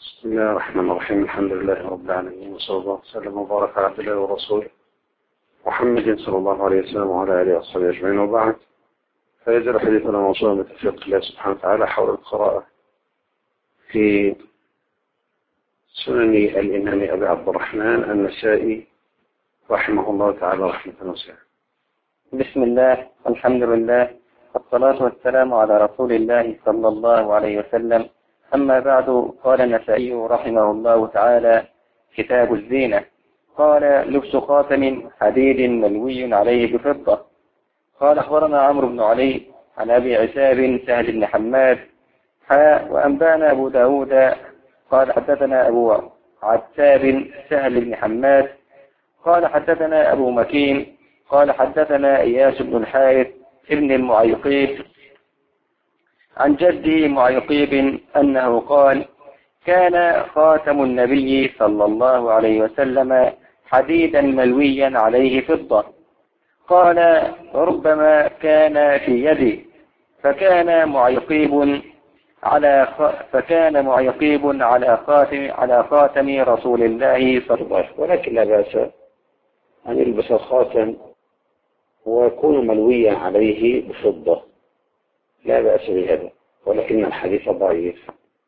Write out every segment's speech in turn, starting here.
بسم الله الرحمن الرحيم. الحمد لله رب العالمين، وصلى الله وسلم وبارك على عبد الله ورسوله محمد صلى الله عليه وسلم وعلى اله وصحبه اجمعين، وبعد. فيزال حديثنا موصولا بتوفيق الله سبحانه وتعالى حول القراءة في سنن الإمام أبي عبد الرحمن النسائي رحمه الله تعالى رحمة واسعة. بسم الله، الحمد لله، والصلاة والسلام على رسول الله صلى الله عليه وسلم. أما بعد، قال النسائي رحمه الله تعالى: كتاب الزينة. قال: لبس خاتم حديد ملوي عليه بفضة. قال: أخبرنا عمرو بن علي عن أبي عتاب سهل بن حماد وأنبانا أبو داود قال: حدثنا أبو عتاب سهل بن حماد قال: حدثنا أبو مكين قال: حدثنا إياس بن الحارث ابن المعيقيب عن جدي معيقيب أنه قال: كان خاتم النبي صلى الله عليه وسلم حديدا ملويا عليه فضة. قال: ربما كان في يدي، فكان معيقيب على خاتم رسول الله صلى الله عليه وسلم. ولكن لا بأس أن يلبس الخاتم ويكون ملويا عليه بفضة، لا بأس بهذا، ولكن الحديث ضعيف.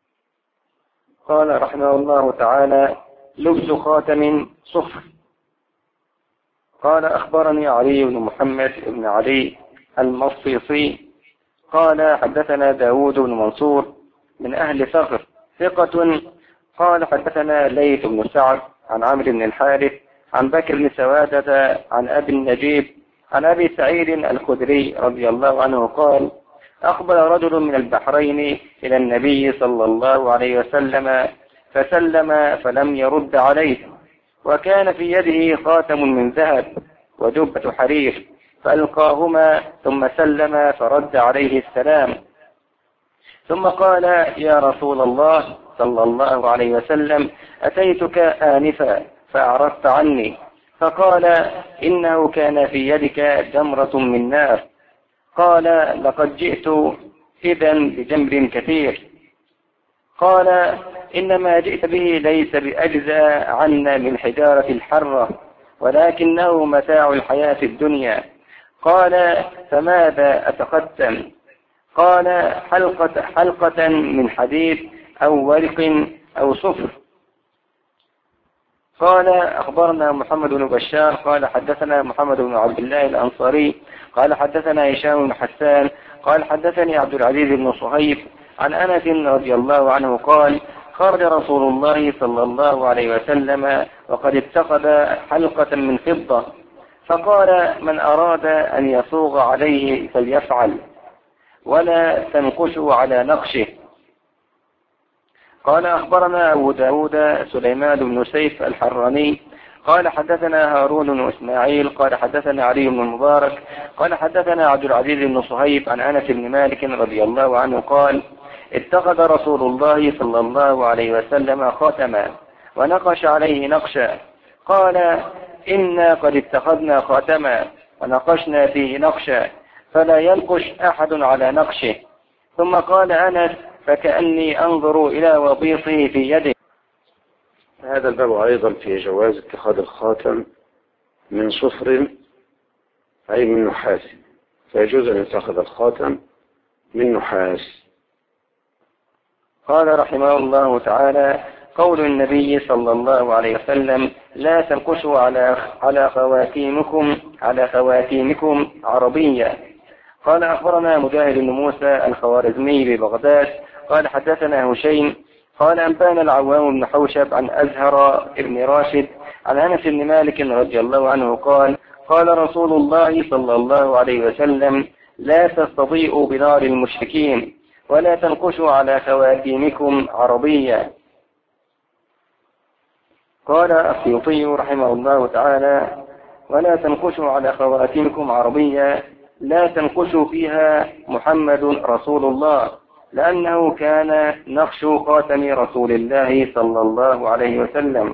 قال رحمه الله تعالى: لبس خاتم صفر. قال: أخبرني علي بن محمد بن علي المصيصي قال: حدثنا داود بن منصور من أهل صخر ثقة. قال: حدثنا ليث بن سعد عن عمرو بن الحارث عن بكر بن سوادة عن أبي النجيب عن أبي سعيد الخدري رضي الله عنه قال: أقبل رجل من البحرين إلى النبي صلى الله عليه وسلم فسلم فلم يرد عليه، وكان في يده خاتم من ذهب وجبة حرير، فألقاهما ثم سلم فرد عليه السلام، ثم قال: يا رسول الله صلى الله عليه وسلم، أتيتك آنفا فأعرضت عني، فقال: إنه كان في يدك جمرة من نار. قال: لقد جئت إذا بجمر كثير. قال: إنما جئت به ليس بأجزاء عنا من حجارة الحرة، ولكنه متاع الحياة الدنيا. قال: فماذا أتختم؟ قال: حلقة من حديد أو ورق أو صفر. قال: أخبرنا محمد بن بشار قال: حدثنا محمد بن عبد الله الأنصاري قال: حدثنا هشام بن حسان قال: حدثني عبد العزيز بن صهيب عن أنس رضي الله عنه قال: خرج رسول الله صلى الله عليه وسلم وقد اتخذ حلقة من فضة، فقال: من أراد أن يصوغ عليه فليفعل، ولا تنقشوا على نقشه. قال: أخبرنا أبو داود سليمان بن سيف الحراني قال: حدثنا هارون بن إسماعيل قال: حدثنا علي بن المبارك قال: حدثنا عبد العزيز بن صهيب عن أنس بن مالك رضي الله عنه قال: اتخذ رسول الله صلى الله عليه وسلم خاتما ونقش عليه نقشا. قال: إنا قد اتخذنا خاتما ونقشنا فيه نقشا، فلا ينقش أحد على نقشه. ثم قال أنس: فكأني أنظر إلى وبيصه في يده. هذا الباب أيضا في جواز اتخاذ الخاتم من صفر أي من نحاس، فيجوز أن يتخذ الخاتم من نحاس. قال رحمه الله تعالى: قول النبي صلى الله عليه وسلم: لا تنقشوا على خواتيمكم عربية. قال: أخبرنا مجاهد بن موسى الخوارزمي ببغداد قال: حدثنا هشيم قال: أنبانا العوام بن حوشب عن أزهر بن راشد عن أنس بن مالك رضي الله عنه قال: قال رسول الله صلى الله عليه وسلم: لا تستضيئوا بنار المشركين، ولا تنقشوا على خواتيمكم عربية. قال السيوطي رحمه الله تعالى: ولا تنقشوا على خواتيمكم عربية، لا تنقشوا فيها محمد رسول الله، لأنه كان نقش خاتم رسول الله صلى الله عليه وسلم.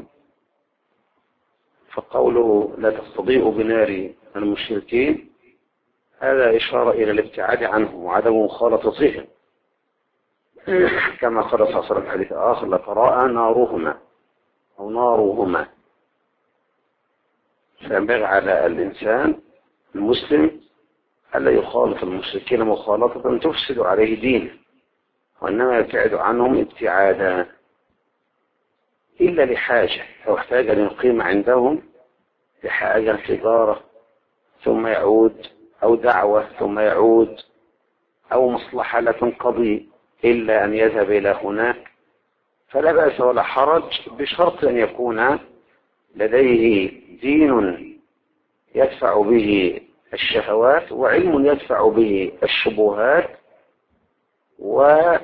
فقوله لا تستضيء بنار المشركين هذا إشارة إلى الابتعاد عنه وعدم مخالطتهم، كما قال صلى الله عليه وسلم في حديث آخر: لتراءى نارهما أو نارهما. فينبغي على الإنسان المسلم ألا يخالط المشركين مخالطة تفسد عليه دينه، وإنما يبتعد عنهم ابتعادا إلا لحاجة، أو احتاج أن يقيم عندهم لحاجة تجارة ثم يعود، أو دعوة ثم يعود، أو مصلحة لا تنقضي إلا أن يذهب إلى هناك، فلا بأس ولا حرج، بشرط أن يكون لديه دين يدفع به الشهوات وعلم يدفع به الشبهات، وأن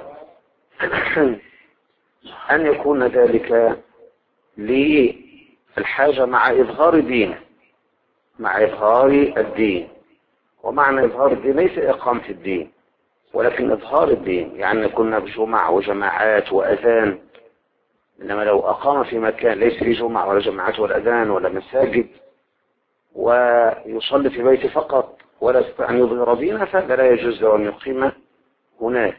يكون ذلك للحاجة مع إظهار دينه، مع إظهار الدين. ومعنى إظهار الدين ليس إقامة الدين، ولكن إظهار الدين، يعني كنا بجمع وجماعات وأذان. إنما لو أقام في مكان ليس فيه جمع ولا جماعات ولا أذان ولا مساجد، ويصلي في بيته فقط ولا يستطيع أن يظهر دينه، فهذا لا يجوز له أن يقيم هناك.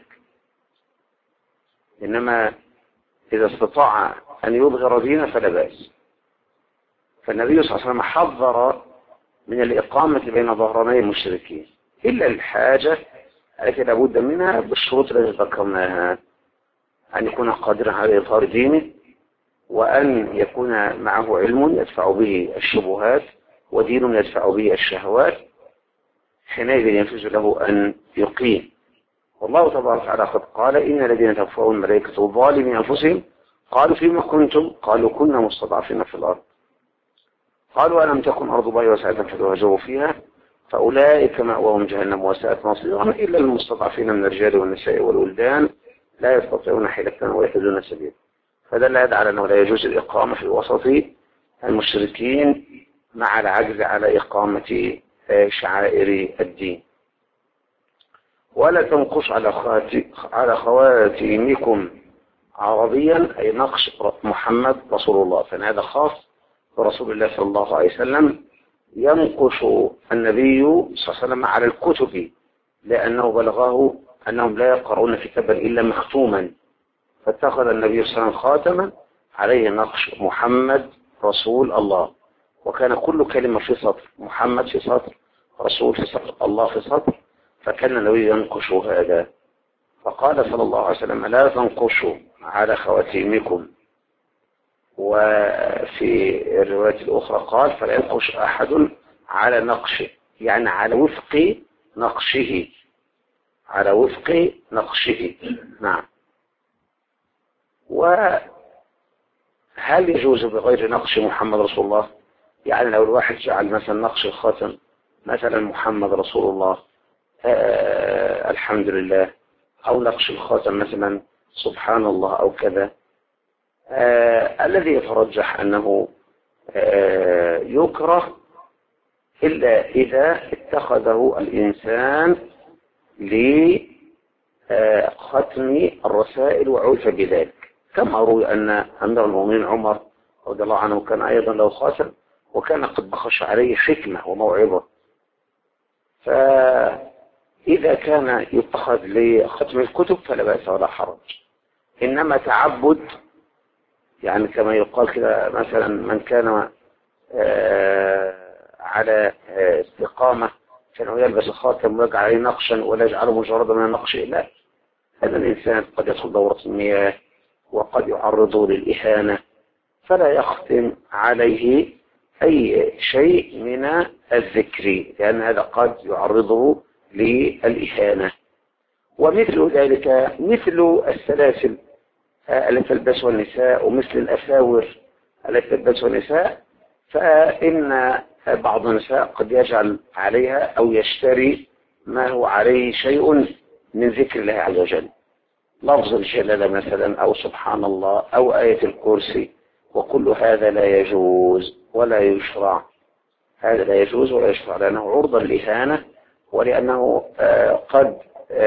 إنما إذا استطاع أن يظهر دينه فلا بأس. فالنبي صلى الله عليه وسلم حذر من الإقامة بين ظهراني المشركين إلا الحاجة التي لابد منها بالشروط التي ذكرناها: أن يكون قادرا على إظهار دينه، وأن يكون معه علم يدفع به الشبهات ودين يدفع به الشهوات، حينئذ يجوز له أن يقيم. والله تبارك وتعالى قد قال: إن الذين توفاهم الملائكة ظالمي أنفسهم قالوا فيما كنتم؟ قالوا كنا مستضعفين في الأرض. قالوا ألم تكن أرض الله واسعة فتهاجروا فيها فأولئك مأواهم جهنم وساءت مصيرا إلا المستضعفين من الرجال والنساء والولدان لا يستطيعون حيلة ويهتدون سبيلا. فدل هذا على أنه لا يجوز الإقامة في وسط المشركين مع العجز على إقامة شعائر الدين. ولا تنقص على خواتيمكم عربيا، أي نقش محمد رسول الله، فإن هذا خاص برسول الله صلى الله عليه وسلم. ينقش النبي صلى الله عليه وسلم على الكتب، لأنه بلغه أنهم لا يقرؤون كتابا إلا مختوما، فاتخذ النبي صلى الله عليه وسلم خاتما عليه نقش محمد رسول الله، وكان كل كلمة في سطر، محمد في سطر، رسول في سطر، الله في سطر، فكان النبي ينقش هذا. فقال صلى الله عليه وسلم: لا تنقشوا على خواتيمكم. وفي الرواية الأخرى قال: فلا ينقش أحد على نقشه، يعني على وفق نقشه، على وفق نقشه. نعم. وهل يجوز بغير نقش محمد رسول الله؟ يعني لو الواحد جعل مثلا نقش الخاتم مثلا محمد رسول الله الحمد لله، أو نقش الخاتم مثلا سبحان الله أو كذا، الذي يترجح أنه يكره إلا إذا اتخذه الإنسان لختم الرسائل وعرف بذلك، كما روي أن أمير المؤمنين عمر رضي الله عنه كان أيضا له خاتم، وكان قد بخش عليه حكمة وموعظة. فإذا كان يتخذ لختم الكتب فلا بأس ولا حرج. إنما تعبد، يعني كما يقال كده مثلا من كان على استقامة كانوا يلبس الخاتم ويجعل عليه نقشا ولا يجعله مجرد من النقش، لا، هذا الإنسان قد يدخل دورة المياه وقد يعرضه للإهانة، فلا يختم عليه أي شيء من الذكر، لأن هذا قد يعرضه للإهانة. ومثل ذلك مثل السلاسل التي تلبسها النساء، ومثل الأساور التي تلبسها النساء، فإن بعض النساء قد يجعل عليها أو يشتري ما هو عليه شيء من ذكر الله عز وجل، لفظ الجلالة مثلا أو سبحان الله أو آية الكرسي، وكل هذا لا يجوز ولا يشرع. هذا لا يجوز ولا يشرع، لأنه عرضة للإهانة، ولأنه قد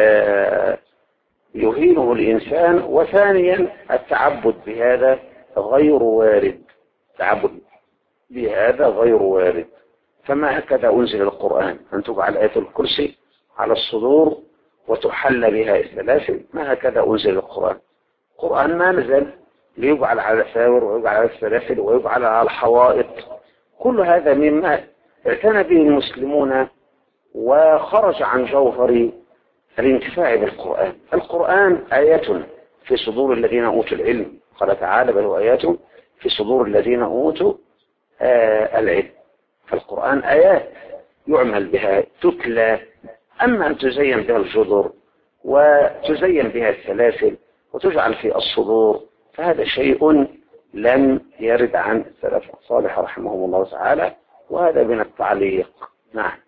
يهينه الإنسان. وثانيا التعبد بهذا غير وارد، التعبد بهذا غير وارد. فما هكذا أنزل القرآن، أن تجعل آية الكرسي على الصدور وتحل بها السلاسل، ما هكذا أنزل القرآن. القرآن ما نزل ليجعل على الأساور ويجعل على السلاسل ويجعل على الحوائط. كل هذا مما اعتنى به المسلمون وخرج عن جوهر الانتفاع بالقرآن. القرآن آيات في صدور الذين أوتوا العلم، قال تعالى بل هو آيات في صدور الذين أوتوا العلم. فالقرآن آيات يعمل بها تتلى، أما أن تزين بها الجدر وتزين بها السلاسل وتجعل في الصدور فهذا شيء لم يرد عن السلف الصالح رحمهم الله تعالى، وهذا من التعليق. نعم.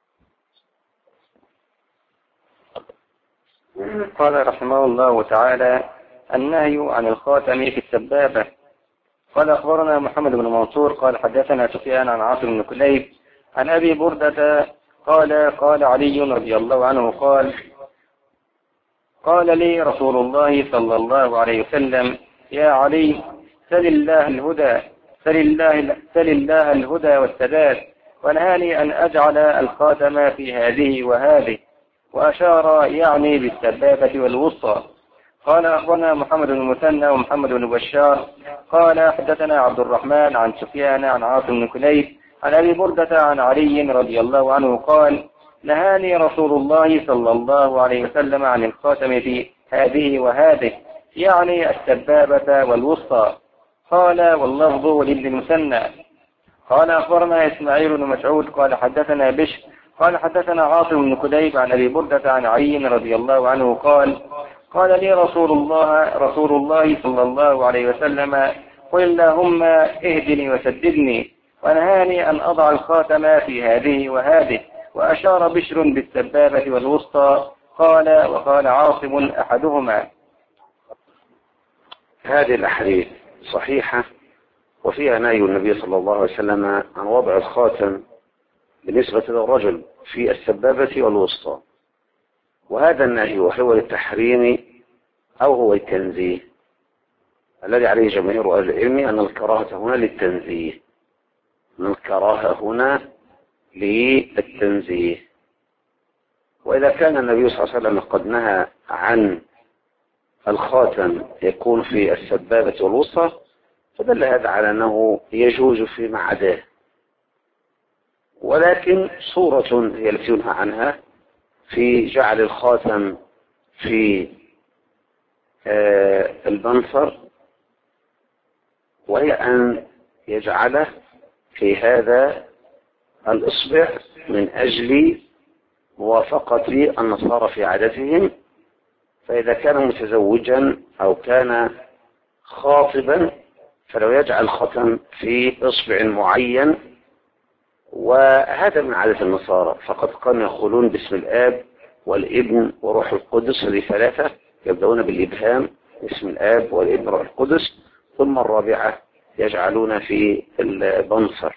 قال رحمه الله تعالى: النهي عن الخاتم في السبابة. قال أخبرنا محمد بن منصور قال حدثنا سفيان عن عاصم بن كليب عن أبي بردة قال علي رضي الله عنه قال لي رسول الله صلى الله عليه وسلم: يا علي، سل الله الهدى والسداد، ونهاني أن أجعل الخاتم في هذه وهذه، وأشار يعني بالسبابة والوسطى. قال أخبرنا محمد بن المثنى ومحمد بن بشار قال حدثنا عبد الرحمن عن سفيان عن عاصم بن كليب عن أبي بردة عن علي رضي الله عنه قال: نهاني رسول الله صلى الله عليه وسلم عن الخاتم في هذه وهذه، يعني السبابة والوسطى. قال: واللفظ لابن المثنى. قال أخبرنا إسماعيل بن مسعود قال حدثنا بشر قال حدثنا عاصم بن كليب عن أبي بردة عن علي رضي الله عنه قال لي رسول الله صلى الله عليه وسلم: قل اللهم اهدني وسددني، ونهاني أن أضع الخاتم في هذه وهذه، وأشار بشر بالسبابة والوسطى. وقال عاصم أحدهما. هذه الأحاديث صحيحة وفيها نهي النبي صلى الله عليه وسلم عن وضع الخاتم بالنسبة للرجل في السبابة والوسطى، وهذا النهي هو للتحريم أو هو التنزيه، الذي عليه جماهير أهل العلم أن الكراهة هنا للتنزيه، وإذا كان النبي صلى الله عليه وسلم قد نهى عن الخاتم يكون في السبابة والوسطى فدل هذا على أنه يجوز فيما عداه، ولكن صورة هي التي ينهى عنها في جعل الخاتم في البنصر، وهي أن يجعله في هذا الإصبع من أجل موافقة النصارى في عادتهم، فإذا كان متزوجا أو كان خاطبا فلو يجعل الختم في إصبع معين، وهذا من عادة النصارى، فقد كانوا يقولون باسم الآب والابن وروح القدس، هذه ثلاثة يبدأون بالإبهام، اسم الآب والابن وروح القدس، ثم الرابعة يجعلون في البنصر،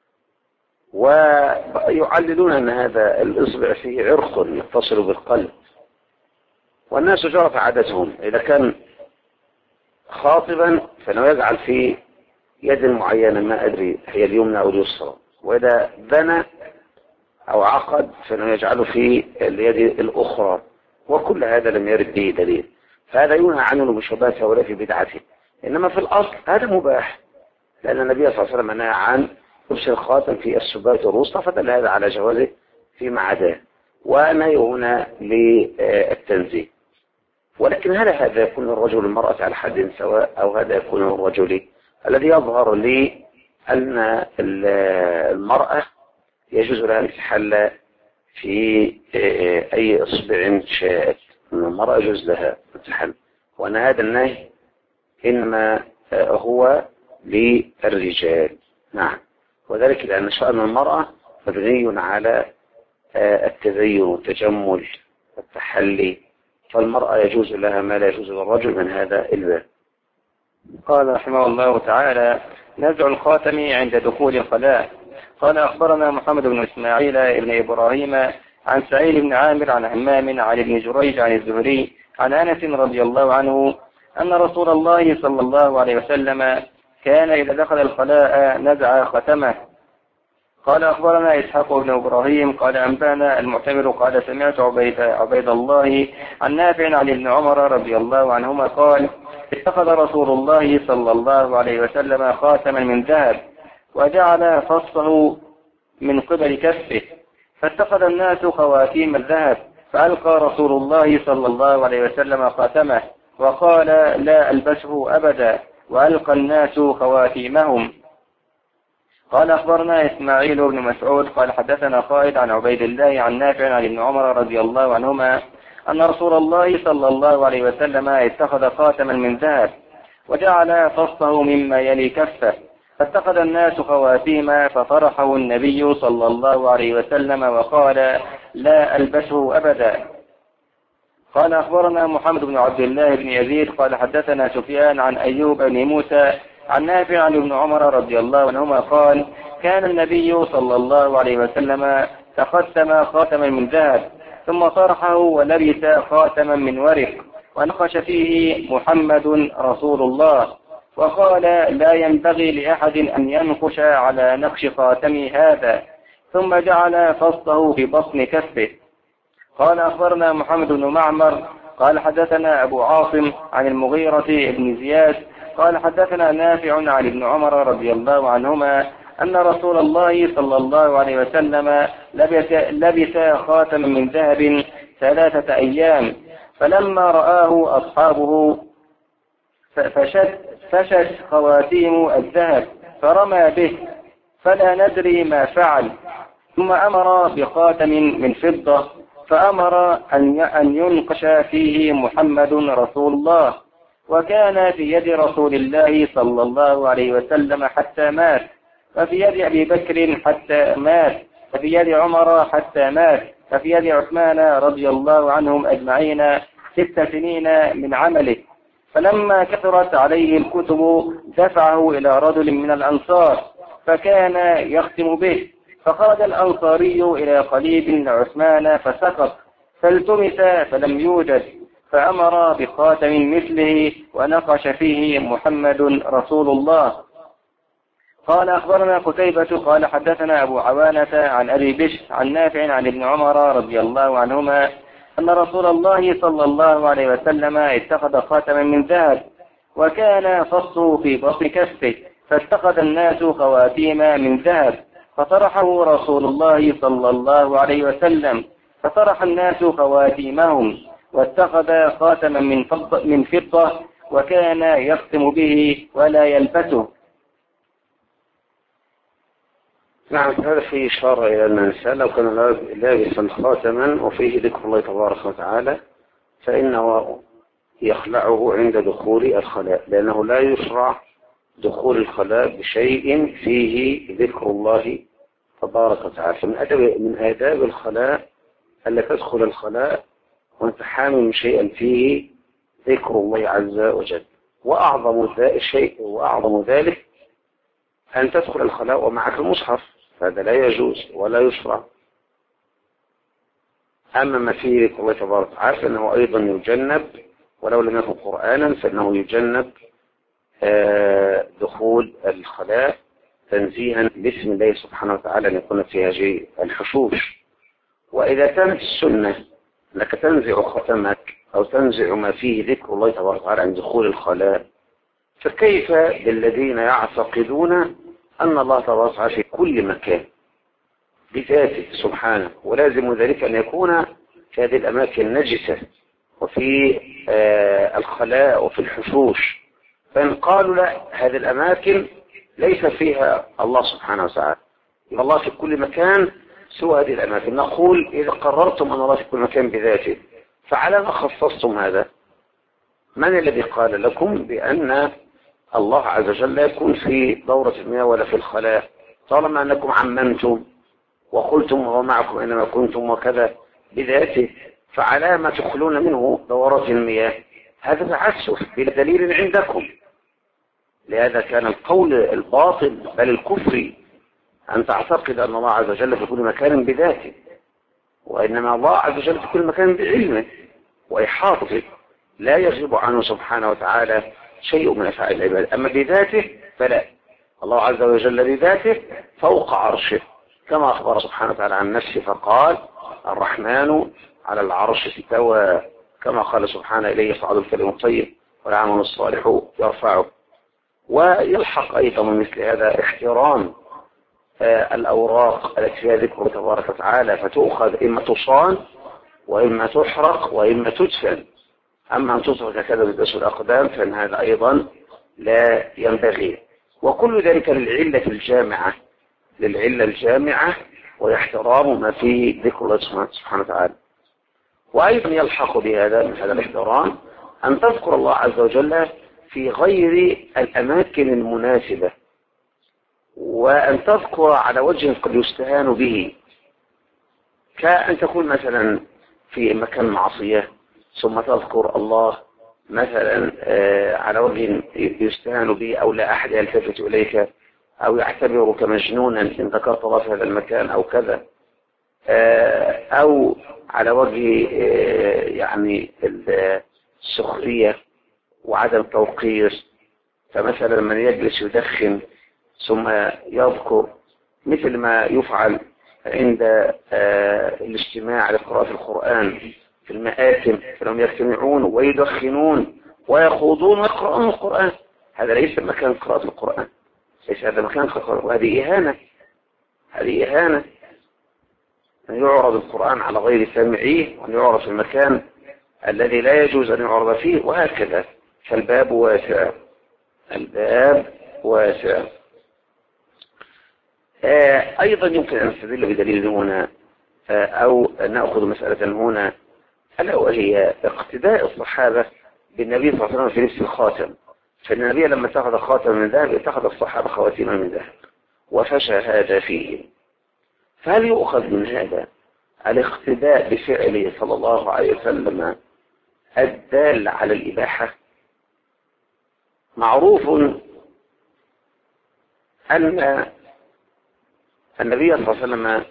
ويعللون أن هذا الإصبع فيه عرق يتصل بالقلب، والناس جرت عادتهم إذا كان خاطبا فإنه يجعل في يد معينة، ما أدري هي اليمنى أو اليسرى، وإذا بنى أو عقد فإنه يجعله في اليد الأخرى، وكل هذا لم يرد به دليل، فهذا ينهى عنه بشبهة هؤلاء في بدعته. إنما في الأصل هذا مباح، لأن النبي صلى الله عليه وسلم نهى عن لبس الخاتم في السبابة والوسطى، فدل هذا على جوازه فيما عداه، ونهي هنا للتنزيه. ولكن هذا يكون الرجل والمرأة على حد سواء، أو هذا يكون الرجل؟ الذي يظهر لي أن المرأة يجوز لها أن تحل في أي إصبع شاءت، أن المرأة يجوز لها أن تحل، وأن هذا النهي إنما هو للرجال. نعم، وذلك لأن شأن المرأة مبني على التزين والتجمل والتحلي، فالمرأة يجوز لها ما لا يجوز للرجل من هذا الباب. قال رحمه الله تعالى: نزع الخاتم عند دخول الخلاء. قال أخبرنا محمد بن إسماعيل بن إبراهيم عن سعيد بن عامر عن همام عن ابن جريج عن الزهري عن أنس رضي الله عنه أن رسول الله صلى الله عليه وسلم كان إذا دخل الخلاء نزع ختمه. قال أخبرنا إسحاق بن إبراهيم قال أنبانا المعتمر قال سمعت عبيد الله عن نافع عن ابن عمر رضي الله عنهما قال اتخذ رسول الله صلى الله عليه وسلم خاتما من ذهب وجعل فصه من قبل كفه، فاتخذ الناس خواتيم الذهب، فألقى رسول الله صلى الله عليه وسلم خاتمه وقال لا ألبسه أبدا، وألقى الناس خواتيمهم. قال أخبرنا إسماعيل بن مسعود قال حدثنا خالد عن عبيد الله عن نافع عن ابن عمر رضي الله عنهما أن رسول الله صلى الله عليه وسلم اتخذ خاتما من ذهب وجعل فصه مما يلي كفه، فاتخذ الناس خواتيم فطرحه النبي صلى الله عليه وسلم وقال لا ألبسه أبدا. قال أخبرنا محمد بن عبد الله بن يزيد قال حدثنا سفيان عن أيوب بن موسى عن نافع عن ابن عمر رضي الله عنهما قال كان النبي صلى الله عليه وسلم تختم خاتما من ذهب ثم طرحه ولبس خاتما من ورق ونقش فيه محمد رسول الله، وقال لا ينبغي لأحد أن ينقش على نقش خاتمي هذا، ثم جعل فصه في بطن كفه. قال أخبرنا محمد بن معمر قال حدثنا أبو عاصم عن المغيرة بن زياد قال حدثنا نافع عن ابن عمر رضي الله عنهما أن رسول الله صلى الله عليه وسلم لبس خاتما من ذهب 3 أيام، فلما رآه أصحابه فشت خواتيم الذهب فرمى به، فلا ندري ما فعل، ثم أمر بخاتم من فضة فأمر أن ينقش فيه محمد رسول الله، وكان في يد رسول الله صلى الله عليه وسلم حتى مات، وفي يد أبي بكر حتى مات، وفي يد عمر حتى مات، وفي يد عثمان رضي الله عنهم أجمعين 6 سنين من عمله. فلما كثرت عليه الكتب دفعه إلى رجل من الأنصار فكان يختم به، فخرج الأنصاري إلى قليب عثمان فسقط، فالتمس فلم يوجد، فأمر بخاتم مثله ونقش فيه محمد رسول الله. قال أخبرنا قتيبة قال حدثنا أبو عوانة عن أبي بشر عن نافع عن ابن عمر رضي الله عنهما أن رسول الله صلى الله عليه وسلم اتخذ خاتما من ذهب وكان فصه في بطن كفه، فاتخذ الناس خواتيم من ذهب فطرحه رسول الله صلى الله عليه وسلم، فطرح الناس خواتيمهم واتخذ خاتما من فضة وكان يختم به ولا يلبسه. نعم، هذا فيه إشارة إلى أن الإنسان لو كان لابسا خاتما وفيه ذكر الله تبارك وتعالى فإنه يخلعه عند دخول الخلاء، لأنه لا يشرع دخول الخلاء بشيء فيه ذكر الله تبارك وتعالى. من آداب الخلاء ألا تدخل الخلاء وأنت حامل شيئا فيه ذكر الله عز وجل، وأعظم ذلك أن تدخل الخلاء ومعك المصحف، هذا لا يجوز ولا يشرع. أما ما فيه ذكر الله تبارك وتعالى فإنه أيضا يجنب، ولو لم يكن قرآنا فإنه يجنب دخول الخلاء تنزيها باسم الله سبحانه وتعالى أن يكون في هذه الحشوش. وإذا كانت السنة أنك تنزع ختمك أو تنزع ما فيه ذكر الله تبارك وتعالى عن دخول الخلاء، فكيف بالذين يعتقدون أن الله تبارك وتعالى في كل مكان بذاته سبحانه، ولازم ذلك أن يكون في هذه الأماكن نجسة وفي الخلاء وفي الحشوش، فإن قالوا لا هذه الأماكن ليس فيها الله سبحانه وتعالى، الله في كل مكان سوى هذه الأماكن، نقول إذا قررتم أن الله في كل مكان بذاته فعلى ما خصصتم هذا؟ من الذي قال لكم بأن الله عز وجل لا يكون في دورة المياه ولا في الخلاء؟ طالما أنكم عممتم وقلتم ومعكم إنما كنتم وكذا بذاته، فعلى ما تخلون منه دورات المياه؟ هذا تعسف بلا دليل عندكم. لهذا كان القول الباطل بل الكفري أن تعتقد أن الله عز وجل في كل مكان بذاته، وإنما الله عز وجل في كل مكان بعلمه وإحاطته، لا يغيب عنه سبحانه وتعالى شيء من أفعال العباد. أما بذاته فلا، الله عز وجل بذاته فوق عرشه كما أخبر سبحانه وتعالى عن نفسه فقال الرحمن على العرش استوى، كما قال سبحانه إليه يصعد الكلم الطيب والعمل الصالح يرفعه. ويلحق أيضا من مثل هذا احترام الأوراق التي فيها ذكره تبارك وتعالى، فتؤخذ إما تصان وإما تحرق وإما تدفن. أما أن تترك كذا بدس الأقدام فإن هذا أيضا لا ينبغي. وكل ذلك للعلة الجامعة واحترام ما فيه ذكر الله سبحانه وتعالى. وأيضا يلحق بهذا من هذا الاحترام أن تذكر الله عز وجل في غير الأماكن المناسبة، وأن تذكر على وجه قد يستهان به، كأن تكون مثلا في مكان معصية ثم تذكر الله مثلا على وجه يستهان به أو لا أحد يلتفت إليك أو يعتبرك مجنونا إن ذكرت الله في هذا المكان أو كذا، أو على وجه يعني السخرية وعدم توقير. فمثلا من يجلس يدخن ثم يذكر مثل ما يفعل عند الاجتماع لقراءة القرآن في المآتم، فهم يجتمعون ويدخنون ويخوضون ويقرؤون القرآن، هذا ليس مكان قراءة القرآن، ليس هذا مكان قراءة، وهذه إهانة. هذه إهانة أن يعرض القرآن على غير سامعيه وأن يعرض في المكان الذي لا يجوز أن يعرض فيه، وهكذا. فالباب واسع، الباب واسع. أيضا يمكن أن نستدل بدليل هنا أو نأخذ مسألة هنا، ألا وهي اقتداء الصحابة بالنبي صلى الله عليه وسلم في لبس الخاتم. فإن النبي لما اتخذ خاتم من ذهب اتخذ الصحابة خواتيم من ذهب وفشى هذا فيه. فهل يؤخذ من هذا الاقتداء بفعله صلى الله عليه وسلم الدال على الإباحة؟ معروف أن النبي صلى الله عليه وسلم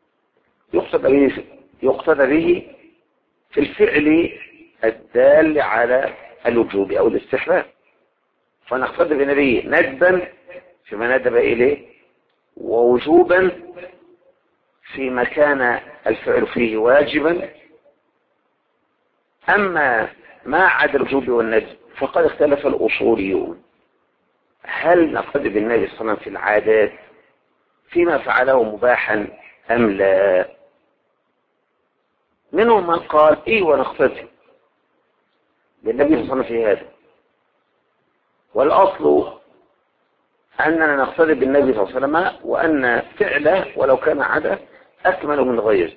يقتدى به في الفعل الدال على الوجوب أو الاستحباب، فنقتدى بالنبي ندبا فيما ندب إليه ووجوبا فيما كان الفعل فيه واجبا. أما ما عدا الوجوب والندب فقد اختلف الأصوليون، هل نقتدي بالنبي صلى الله عليه وسلم في العادات فيما فعله مباحا أم لا؟ منهم من قال إيه ونقتدي بالنبي صلى الله عليه وسلم في هذا، والأصل أننا نقتدي بالنبي صلى الله عليه وسلم وأن فعله ولو كان عادة أكمل من غيره.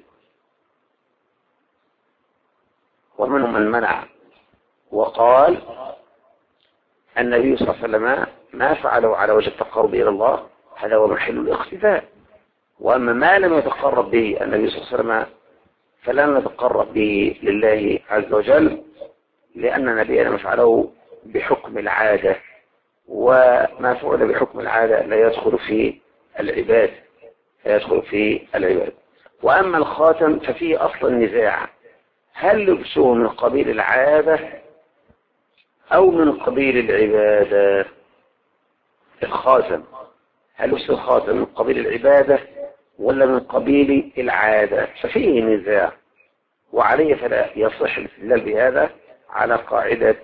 ومنهم من منع وقال النبي صلى الله عليه وسلم ما فعله على وجه التقرب إلى الله هذا هو محل الاقتداء، وأما ما لم يتقرب به النبي صلى الله عليه وسلم فلن نتقرب به لله عز وجل، لأن نبينا ما فعله بحكم العادة، وما فعل بحكم العادة لا يدخل في العباد، لا يدخل في العباد. وأما الخاتم ففيه أصل النزاع، هل لبسه من قبيل العادة أو من قبيل العبادة؟ الخاتم هل لبس الخاتم من قبيل العبادة ولا من قبيل العادة؟ ففيه نزاع، وعليه فلا يصح الاستدلال بهذا على قاعدة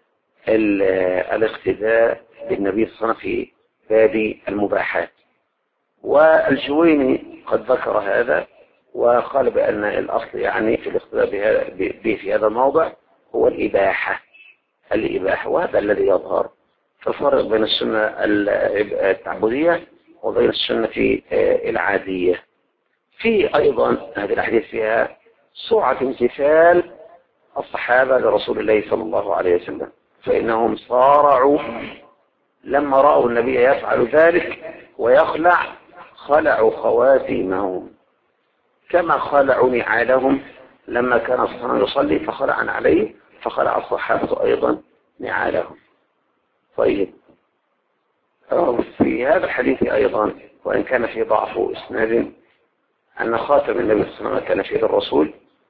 الاقتداء بالنبي صلى الله عليه وسلم في باب المباحات. والجويني قد ذكر هذا وقال بأن الأصل يعني في الاقتداء به في هذا الموضع هو الإباحة، وهذا الذي يظهر. فالفرق بين السنة التعبدية وبين السنة العادية. في أيضا هذه الأحاديث فيها سرعة امتثال الصحابة لرسول الله صلى الله عليه وسلم، فإنهم صارعوا لما رأوا النبي يفعل ذلك ويخلع خلعوا خواتيمهم، كما خلعوا نعالهم لما كان صلى الله عليه وسلم يصلي فخلع عليه، فخلع الصحابة أيضا نعالهم. طيب، في هذا الحديث أيضا وإن كان في ضعف إسناد أن خاتم النبي صلى الله عليه وسلم كان في يد الرسول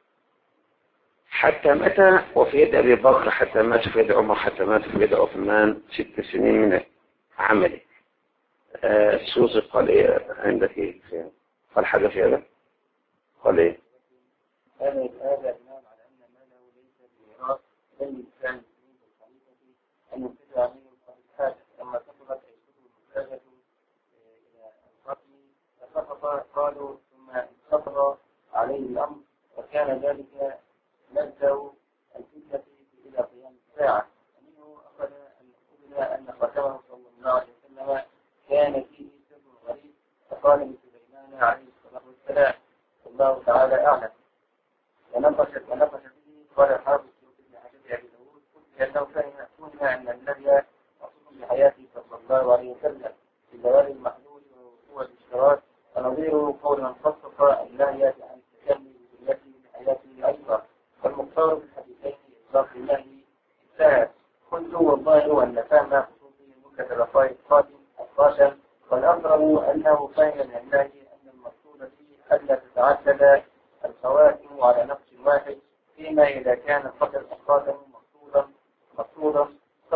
حتى متى، وفي يد أبي بكر حتى مات، في يد عمر حتى مات، في يد عثمان 6 سنين من عمله. السوسي قال إيه عندك إيه؟ قال حاجة في هذا؟ قال إيه؟ هذا بناء على أن ماله ليس بميراث بل لإنسان المسلمين بالخليفة أن ينتزع منه الحاجة لما كتبت أيسره المحتاجة إلى القتل فسقط قالوا ثم انتظر عليه الأمر وكان ذلك مبدأ الفتنة إلى قيام الساعة. ومنه أخذ أن خاتمه صلى الله عليه وسلم كان فيه سر غريب فقال لسليمان عليه الصلاة والسلام والله تعالى أعلم ونقش به قال الحافظ بن حجر أبي داود لأنه فهم أن النبي مقصود بحياته صلى الله عليه وسلم في زوال المحلول وهو الاشتراك ونظيره قول من خصص النهي عن التكلم بذريته بحياته أيضا والمختار في الحديثين إطلاق النهي الساعة. قلت والله أن فهم خصوصي مدة الرفاء القاسم والأقرب أنه فهم من النهي أن المقصود به ألا تتعدد الخواتم على نقش واحد فيما إذا كان قدر الخاتم مقصودا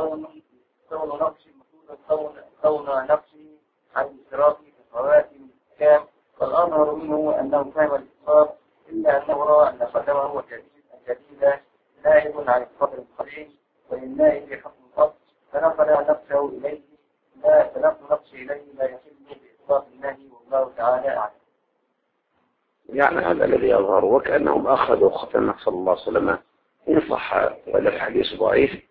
كون نقشه عن الاشتراك في الخواتم كام. والأظهر منه أنه فهم الإصرار إلا أنه رأى أن خاتمه الجديد نائب عن القدر القديم وللنائب في حكم الفصل فنقل نقشه إليه لا يحل بإطلاق النهي والله تعالى أعلم. يعني هذا الذي يظهر وكأنهم أخذوا ختم صلى الله عليه وسلم إن صح ولا الحديث ضعيف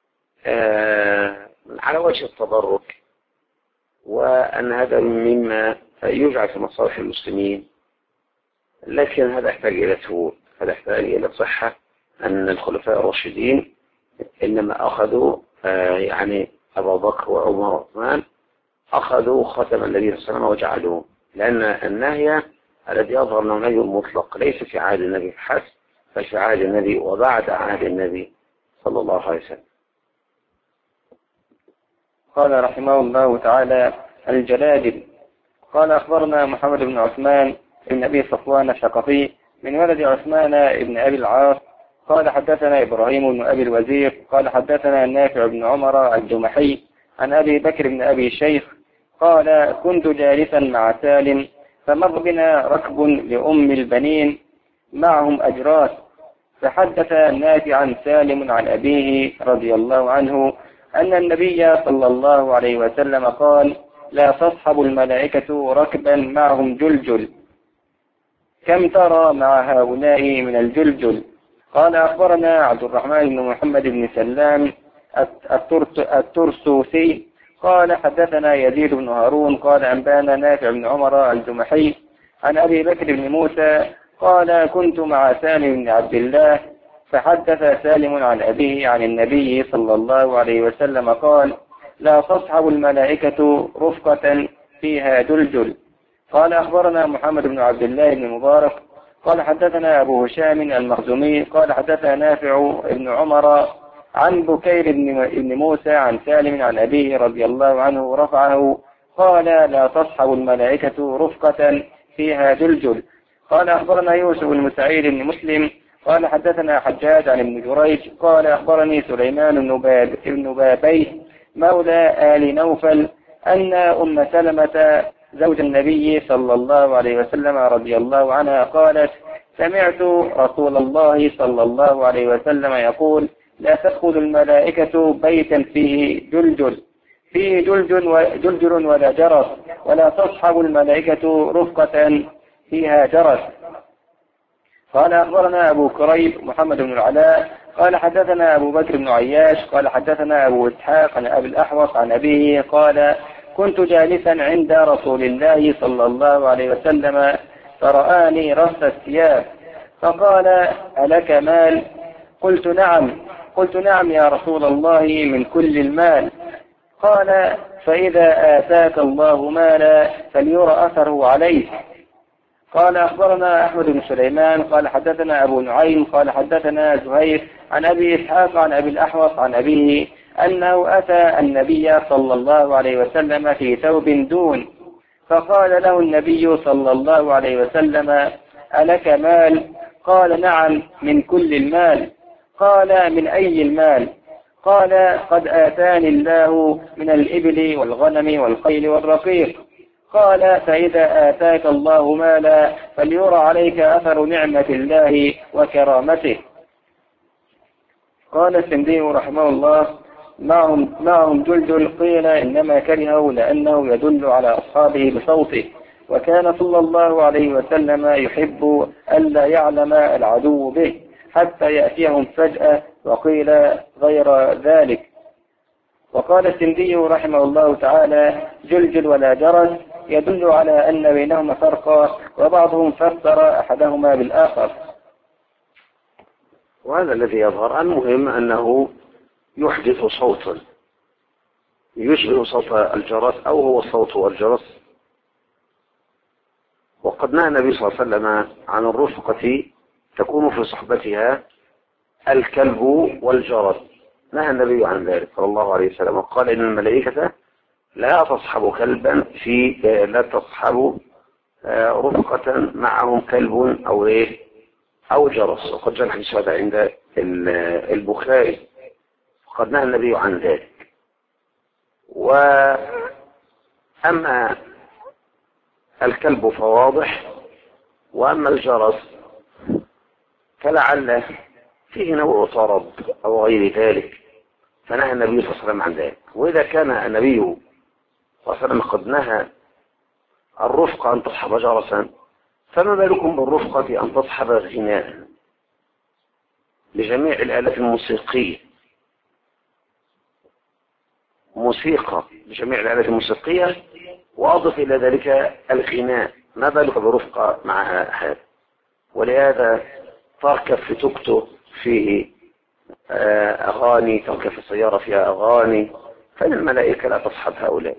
على وجه التبرك وأن هذا مما يجعل في مصالح المسلمين، لكن هذا يحتاج إلى ثبوت، هذا يحتاج إلى صحة أن الخلفاء الراشدين إنما أخذوا يعني أبو بكر وعمر وعثمان أخذوا ختم النبي صلى الله عليه وسلم وجعلوه، لأن النهي الذي يظهر أنه نهي مطلق ليس في عهد النبي فحسب بل في عهد النبي وبعد عهد النبي صلى الله عليه وسلم. قال رحمه الله تعالى الجلادل. قال أخبرنا محمد بن عثمان بن أبي صفوان الثقفي من ولد عثمان بن أبي العاص قال حدثنا إبراهيم بن أبي الوزير قال حدثنا نافع بن عمر الجمحي عن أبي بكر بن أبي شيخ قال كنت جالسا مع سالم فمر بنا ركب لأم البنين معهم أجراس فحدث نافعا سالم عن أبيه رضي الله عنه أن النبي صلى الله عليه وسلم قال لا تصحب الملائكة ركبا معهم جلجل كم ترى مع هؤلاء من الجلجل. قال أخبرنا عبد الرحمن بن محمد بن سلام الترسوسي قال حدثنا يزيد بن هارون قال أنبانا نافع بن عمر الجمحي عن أبي بكر بن موسى قال كنت مع سالم بن عبد الله فحدث سالم عن أبيه عن النبي صلى الله عليه وسلم قال لا تصحب الملائكة رفقة فيها جلجل. قال أخبرنا محمد بن عبد الله بن مبارك قال حدثنا أبو هشام المخزومي قال حدثنا نافع بن عمر عن بكير بن موسى عن سالم عن أبيه رضي الله عنه رفعه قال لا تصحب الملائكة رفقة فيها جلجل. قال أخبرنا يوسف بن سعيد بن مسلم قال حدثنا حجاج عن ابن جريج قال أخبرني سليمان بن بابي مولى آل نوفل أن أم سلمة زوج النبي صلى الله عليه وسلم رضي الله عنها قالت سمعت رسول الله صلى الله عليه وسلم يقول لا تدخل الملائكة بيتا فيه جلجل ولا جرس ولا تصحب الملائكة رفقة فيها جرس. قال أخبرنا أبو كريب محمد بن العلاء قال حدثنا أبو بكر بن عياش قال حدثنا أبو إسحاق عن أبي الأحوص عن أبيه قال كنت جالسا عند رسول الله صلى الله عليه وسلم فرآني رص الثياب فقال ألك مال؟ قلت نعم يا رسول الله من كل المال. قال فإذا آتاك الله مالا فليرى أثره عليك. قال أخبرنا أحمد بن سليمان قال حدثنا أبو نعيم قال حدثنا زهير عن أبي إسحاق عن أبي الأحوص عن أبيه أنه أتى النبي صلى الله عليه وسلم في ثوب دون فقال له النبي صلى الله عليه وسلم ألك مال؟ قال نعم من كل المال. قال من أي المال؟ قال قد آتاني الله من الإبل والغنم والخيل والرقيق. قال فإذا آتاك الله مالا فليرى عليك أثر نعمة الله وكرامته. قال السندي رحمه الله معهم جلجل، قيل إنما كرهه لأنه يدل على أصحابه بصوته، وكان صلى الله عليه وسلم يحب ألا يعلم العدو به حتى يأتيهم فجأة، وقيل غير ذلك. وقال السندي رحمه الله تعالى جلجل ولا جرس يدل على أن بينهما فرقا، وبعضهم فسر أحدهما بالآخر. وهذا الذي يظهر. المهم أنه يحدث صوتا يشبه صوت الجرس أو هو صوت الجرس. وقد نهى النبي صلى الله عليه وسلم عن الرفقة تكون في صحبتها الكلب والجرس، نهى النبي عن ذلك صلى الله عليه وسلم، وقال إن الملائكة لا تصحب كلبا لا تصحب رفقة معهم كلب أو جرس. وقد جاء الحديث هذا عند البخاري، قد نهى النبي عن ذلك. وأما الكلب فواضح، وأما الجرس فلعل فيه نوع طرب أو غير ذلك، فنهى النبي صلى الله عليه وسلم عن ذلك. وإذا كان النبي صلى الله عليه وسلم قد نهى الرفقة أن تصحب جرسا، فما بالكم بالرفقة أن تصحب غناء لجميع الآلات الموسيقية، موسيقى بجميع الآلات الموسيقية، وأضف إلى ذلك الغناء، ما بالك برفقة مع هذا؟ ولهذا تركب في توك توك فيه أغاني، تركب في سيارة فيها أغاني، فإن الملائكة لا تصحب هؤلاء.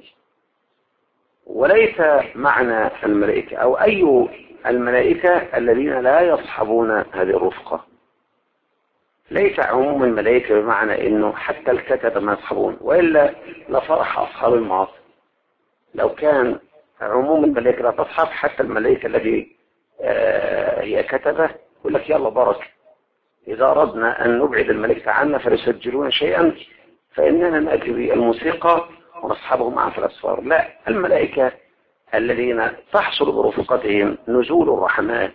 وليس معنى الملائكة أو أي الملائكة الذين لا يصحبون هذه الرفقة، ليس عموم الملائكة بمعنى أنه حتى الكتبة ما يصحبون، وإلا لفرح أصحاب المعاصي. لو كان عموم الملائكة لا تصحب، حتى الملائكة التي هي كتبة يقول لك يلا بركة، إذا أردنا أن نبعد الملائكة عنا فيسجلون شيئا فإننا نأتي بالموسيقى ونصحبهم معا في الأسفار. لا، الملائكة الذين تحصل برفقتهم نزول الرحمات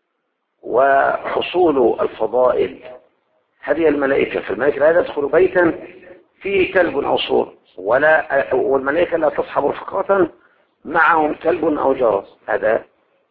وحصول الفضائل، هذه الملائكة. فالملائكة لا تدخل بيتا فيه كلب أو صور، والملائكة لا تصحب رفقة معهم كلب أو جرس. هذا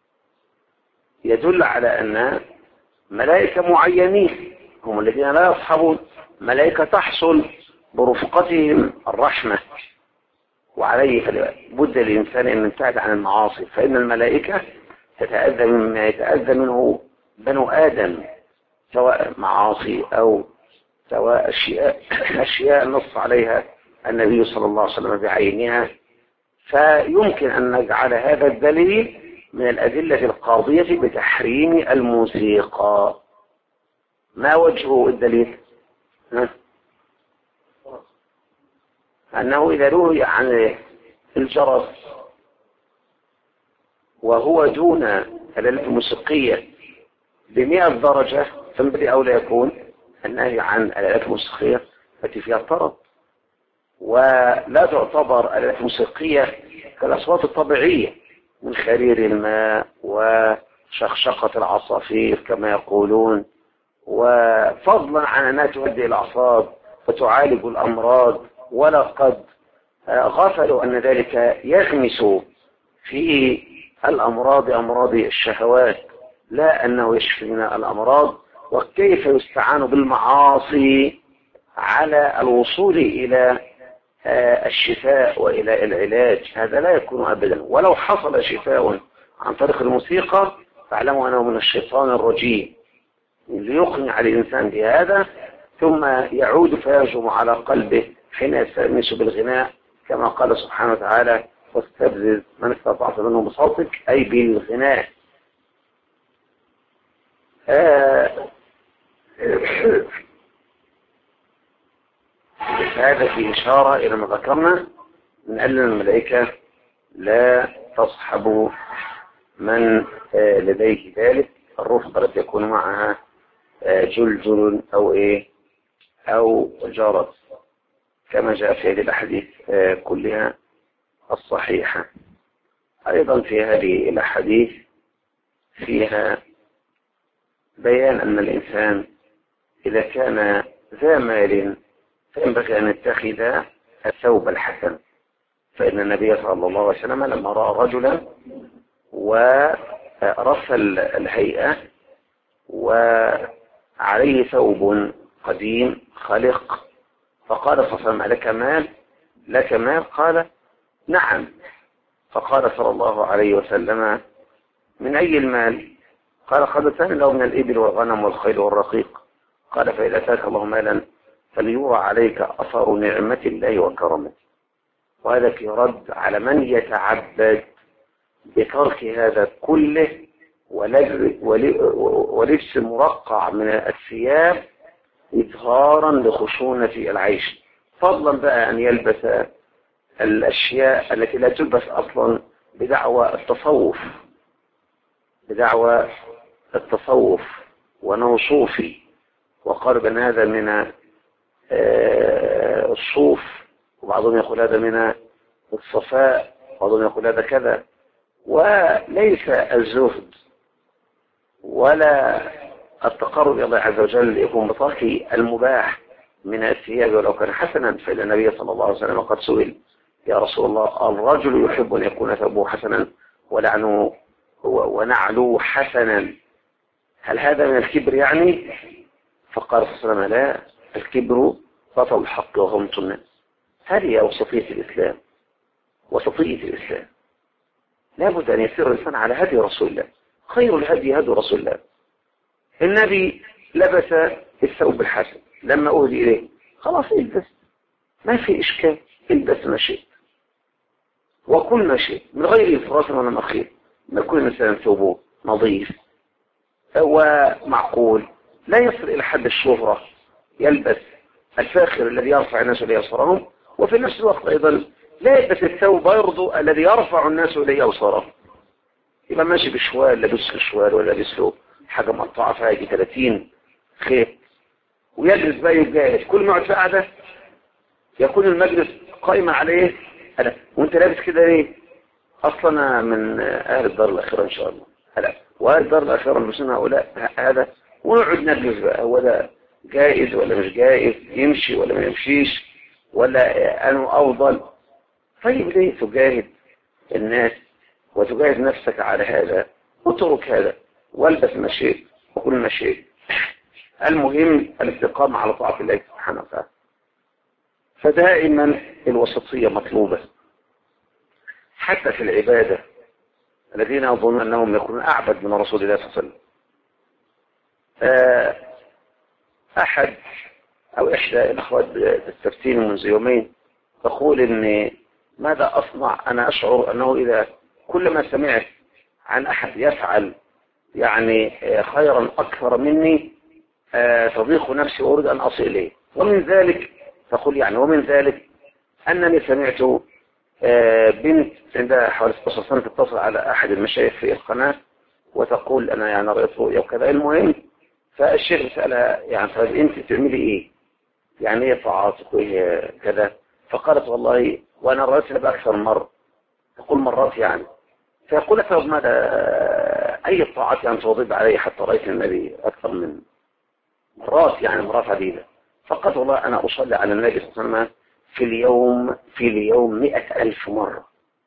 يدل على أن ملائكة معينين هم الذين لا يصحبون، ملائكة تحصل برفقتهم الرحمة، وعليه بد الإنسان أن يبتعد عن المعاصي، فإن الملائكة تتأذى مما يتأذى منه بنو آدم، سواء معاصي أو سواء أشياء نص عليها النبي صلى الله عليه وسلم بعينها. فيمكن أن نجعل هذا الدليل من الأدلة القاضية بتحريم الموسيقى. ما وجه الدليل؟ أنه إذا نهي عن الجرس وهو دون الآلات الموسيقية ب100 درجة، فانبغي أولى يكون النهي عن الآلات الموسيقية التي فيها طرب، ولا تعتبر الآلات الموسيقية كالأصوات الطبيعية من خرير الماء وشخشقة العصافير كما يقولون، وفضلا عن أنها تؤدي الأعصاب وتعالج الأمراض. ولقد غفلوا أن ذلك يغمس في الأمراض، أمراض الشهوات، لا أنه يشفي من الأمراض. وكيف يستعان بالمعاصي على الوصول إلى الشفاء وإلى العلاج؟ هذا لا يكون أبدا. ولو حصل شفاء عن طريق الموسيقى فاعلموا أنه من الشيطان الرجيم، ليقنع الإنسان بهذا ثم يعود فيهجم على قلبه حين يستأنس بالغناء، كما قال سبحانه وتعالى واستفزز من استطعت منهم بصوتك، أي بالغناء. هذا في إشارة إلى ما ذكرنا من أن الملائكة لا تصحب من لديه ذلك الرفقة التي يكون معها جلجل أو جرس، كما جاء في هذه الأحاديث كلها الصحيحة. أيضا في هذه الأحاديث فيها بيان أن الإنسان إذا كان ذا مال فينبغي أن يتخذ الثوب الحسن، فإن النبي صلى الله عليه وسلم لما رأى رجلا ورسل الهيئة وعليه ثوب قديم خلق، فقال صلى الله عليه وسلم: لك مال؟ لك مال؟ قال: نعم. فقال صلى الله عليه وسلم: من أي المال؟ قال: خذتان له من الإبل والغنم والخيل والرقيق. قال: فإذا أتاك الله مالا فليرى عليك أثر نعمة الله وكرمه. وهذا يرد على من يتعبد بترك هذا كله ولبس مرقع من الثياب إظهارا لخشونة العيش، فضلا بقى أن يلبس الأشياء التي لا تلبس أصلا بدعوى التصوف وأنه صوفي، وقال بأن هذا من الصوف، وبعضهم يقول هذا من الصفاء، وبعضهم يقول هذا كذا. وليس الزهد ولا التقرب إلى الله عز وجل يكون بترك المباح من الثياب ولو كان حسنا، فإن النبي صلى الله عليه وسلم قد سئل: يا رسول الله، الرجل يحب أن يكون ثوبه حسنا ونعله حسنا، هل هذا من الكبر يعني؟ فقال صلى الله عليه وسلم: لا، الكبر بطل الحق وغمط الناس. هذه وسطية الإسلام، وسطية الإسلام. لابد أن يسير الإنسان على هدي رسول الله، خير الهدي هدي رسول الله. النبي لبس الثوب الحسن، لما أهدي إليه خلاص البس، ما في إشكال، البس ما شئت وكل ما شئت من غير إفراط ولا مخيل، ما كل إنسان ثوبه نظيف ومعقول، لا يصل إلى حد الشهرة، يلبس الفاخر الذي يرفع الناس إليه أبصارهم، وفي نفس الوقت أيضا لا يلبس الثوب يرضو الذي يرفع الناس إليه أبصارهم. يبقى ماشي بشوال، لابس شوال ولا لابس له حاجة مقطعة فيها يجي 30 خيط، ويجلس بقى يتجاهل، كل ما يقعد في قعدة يكون المجلس قائما عليه: ألا وانت لابس كده ليه؟ أصلا من أهل الدار الأخيرة إن شاء الله. ألا وأهل الدار الأخيرة نلبسون هؤلاء هذا، ونقعد نجلس بقى، هو ده جائز ولا مش جائز، يمشي ولا ما يمشيش، ولا أنه أفضل؟ طيب ليه تجاهد الناس وتجاهد نفسك على هذا؟ اترك هذا والبس ما شئت وكل ما شئت. المهم الاستقامة على طاعة الله سبحانه وتعالى. فدائما الوسطية مطلوبة حتى في العبادة. الذين يظنون أنهم يكونون أعبد من رسول الله صلى الله عليه وسلم، أحد أو إحدى الأخوات تستفتيني منذ يومين تقول إن ماذا أصنع؟ أنا أشعر أنه إذا كلما سمعت عن أحد يفعل يعني خيرا أكثر مني تضيق نفسي وأريد أن أصل إليه. ومن ذلك تقول يعني ومن ذلك أنني سمعت بنت عندها حوالي 16 سنة تتصل على أحد المشايخ في القناة وتقول أنا يعني رأيت رؤيا وكذا. المهم فالشيخ سألها يعني طيب أنت تعملي إيه؟ يعني إيه طاعاتك وإيه كذا؟ فقالت والله وأنا رأيتها بأكثر مرة. تقول مرات يعني. فيقول طيب ماذا أي الطاعات يعني تواظب علي حتى رأيت النبي أكثر من مرات يعني مرات عديدة؟ فقالت والله أنا أصلي على النبي صلى الله عليه وسلم في اليوم 100,000 مرة.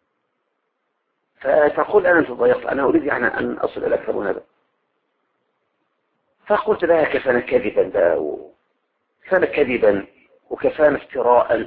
فتقول أنا تضيقت، أنا أريد يعني أن أصل إلى أكثر من هذا. فقلت لها كفانا كذبا ده وكفانا كذبا وكفانا افتراء.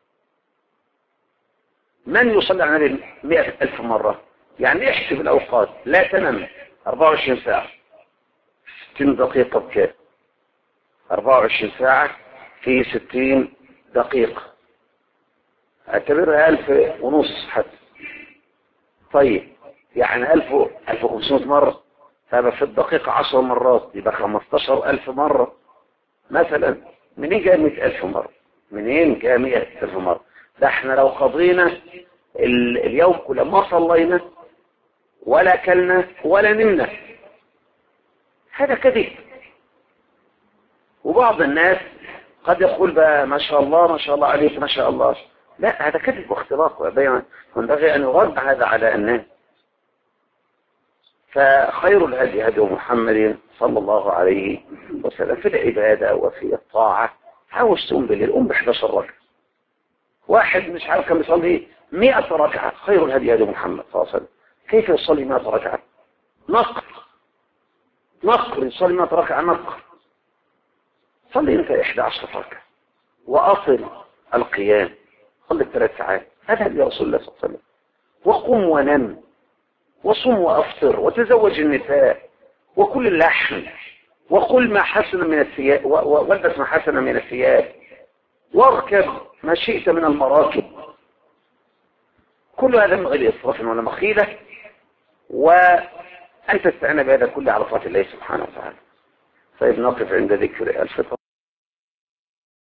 من يصلي على النبي 100,000 مرة؟ يعني احسب الأوقات، لا تنام 24 ساعة 60 دقيقة بكام؟ 24 ساعة في 60 دقيقة اعتبرها 1,500 حتى. طيب يعني 1,500 مرة، فهذا في الدقيقة 10 مرات يبقى 15,000 مرة مثلا. منين جاء 100,000 مرة؟ منين جاء 100,000 مرة؟ ده احنا لو قضينا اليوم كله ما صلينا ولا أكلنا ولا نمنا. هذا كذب. وبعض الناس قد يقول بقى ما شاء الله ما شاء الله عليك ما شاء الله. لا، هذا كذب واختلاق، وينبغي أن يرد هذا على الناس. فخير الهدي هدي محمد صلى الله عليه وسلم في العبادة وفي الطاعة. عاوز تقوم بالليل قوم ب11 ركعة. واحد مش عارف كم يصلي 100 ركعة. خير الهدي هدي محمد صلى الله عليه وسلم. كيف يصلي 100 ركعة؟ نقر يصلي 100 ركعة نقر. صلي انت 11 ركعة واصل القيام. صلي 3 ساعات. هذا هدي رسول الله صلى الله عليه وسلم. وقم ونم وصم وافطر وتزوج النساء وكل اللحم وقل ما حسن من الثياب والبس ما حسن من الثياب واركب ما شئت من المراكب. كل هذا من غير إسراف ولا مخيلة، وأن تستعين بهذا كله على طاعة الله سبحانه وتعالى. طيب نقف عند ذكر الفطر.